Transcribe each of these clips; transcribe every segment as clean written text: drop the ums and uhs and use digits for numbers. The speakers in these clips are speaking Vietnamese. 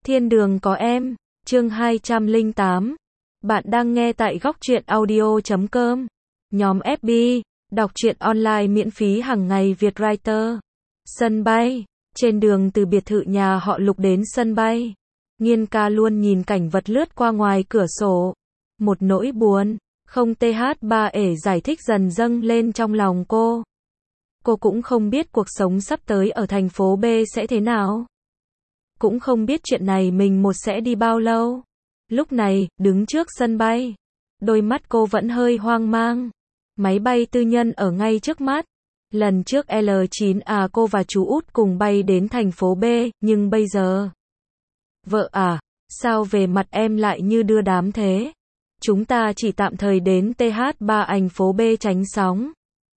Thiên đường có em, chương 208. Bạn đang nghe tại góc truyện audio.com. Nhóm FB, đọc truyện online miễn phí hàng ngày Việt Writer. Sân bay, trên đường từ biệt thự nhà họ Lục đến sân bay. Nghiên ca luôn nhìn cảnh vật lướt qua ngoài cửa sổ. Một nỗi buồn, không th3 ể giải thích dần dâng lên trong lòng cô. Cô cũng không biết cuộc sống sắp tới ở thành phố B sẽ thế nào. Cũng không biết chuyện này mình sẽ đi bao lâu. Lúc này, đứng trước sân bay, đôi mắt cô vẫn hơi hoang mang. Máy bay tư nhân ở ngay trước mắt. Lần trước L9A cô và chú út cùng bay đến thành phố B, nhưng bây giờ... Vợ à, sao về mặt em lại như đưa đám thế? Chúng ta chỉ tạm thời đến TH3 thành phố B tránh sóng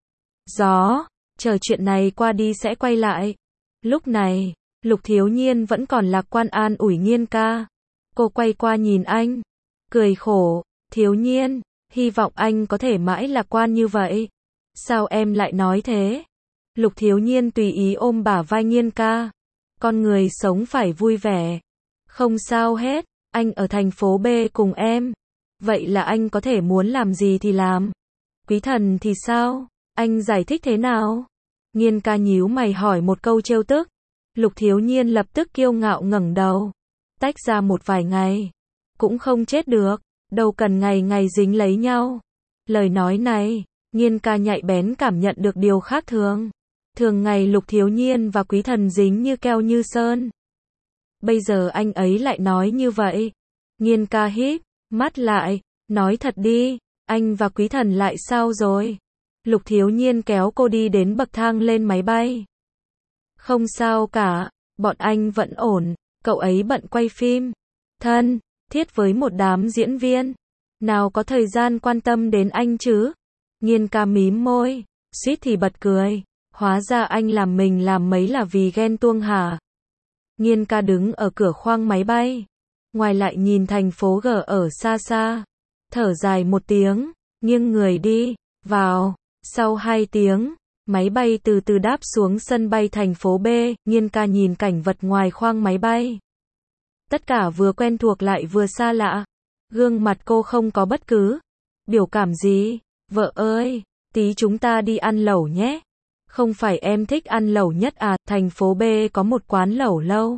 gió, chờ chuyện này qua đi sẽ quay lại. Lúc này, Lục Thiếu Nhiên vẫn còn lạc quan an ủi Nghiên ca. Cô quay qua nhìn anh, cười khổ, Thiếu Nhiên, hy vọng anh có thể mãi lạc quan như vậy. Sao em lại nói thế? Lục Thiếu Nhiên tùy ý ôm bả vai Nghiên ca. Con người sống phải vui vẻ. Không sao hết, anh ở thành phố B cùng em. Vậy là anh có thể muốn làm gì thì làm. Quý thần thì sao? Anh giải thích thế nào? Nghiên ca nhíu mày hỏi một câu trêu tức. Lục Thiếu Nhiên lập tức kiêu ngạo ngẩng đầu. Tách ra một vài ngày, cũng không chết được, đâu cần ngày ngày dính lấy nhau. Lời nói này, Nghiên ca nhạy bén cảm nhận được điều khác thường. Thường ngày Lục Thiếu Nhiên và Quý thần dính như keo như sơn. Bây giờ anh ấy lại nói như vậy. Nghiên ca híp mắt lại, nói thật đi, anh và Quý thần lại sao rồi? Lục Thiếu Nhiên kéo cô đi đến bậc thang lên máy bay. Không sao cả, bọn anh vẫn ổn, cậu ấy bận quay phim thân thiết với một đám diễn viên, nào có thời gian quan tâm đến anh chứ? Nghiên ca mím môi, suýt thì bật cười, hóa ra anh làm mình làm mấy là vì ghen tuông hả? Nghiên ca đứng ở cửa khoang máy bay, ngoài lại nhìn thành phố G ở xa xa, thở dài một tiếng, nghiêng người đi vào. Sau 2 tiếng, máy bay từ từ đáp xuống sân bay thành phố B, Nghiên ca nhìn cảnh vật ngoài khoang máy bay. Tất cả vừa quen thuộc lại vừa xa lạ. Gương mặt cô không có bất cứ biểu cảm gì. Vợ ơi, tí chúng ta đi ăn lẩu nhé. Không phải em thích ăn lẩu nhất à, thành phố B có một quán lẩu lâu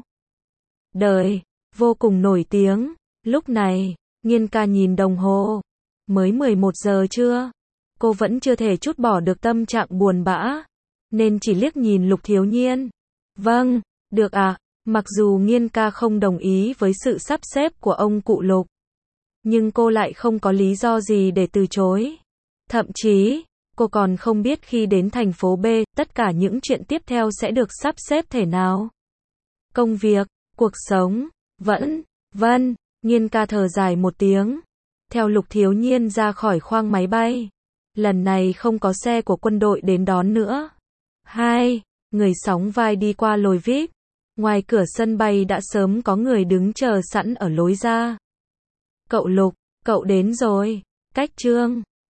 đời, vô cùng nổi tiếng. Lúc này, Nghiên ca nhìn đồng hồ. Mới 11 giờ trưa. Cô vẫn chưa thể trút bỏ được tâm trạng buồn bã, nên chỉ liếc nhìn Lục Thiếu Nhiên. Vâng, được ạ. Mặc dù Nghiên ca không đồng ý với sự sắp xếp của ông cụ Lục, nhưng cô lại không có lý do gì để từ chối. Thậm chí, cô còn không biết khi đến thành phố B, tất cả những chuyện tiếp theo sẽ được sắp xếp thế nào. Công việc, cuộc sống, vân. Nghiên ca thở dài một tiếng, theo Lục Thiếu Nhiên ra khỏi khoang máy bay. Lần này không có xe của quân đội đến đón nữa. Hai người sóng vai đi qua lối VIP. Ngoài cửa sân bay đã sớm có người đứng chờ sẵn ở lối ra. Cậu Lục, cậu đến rồi. Cách Trương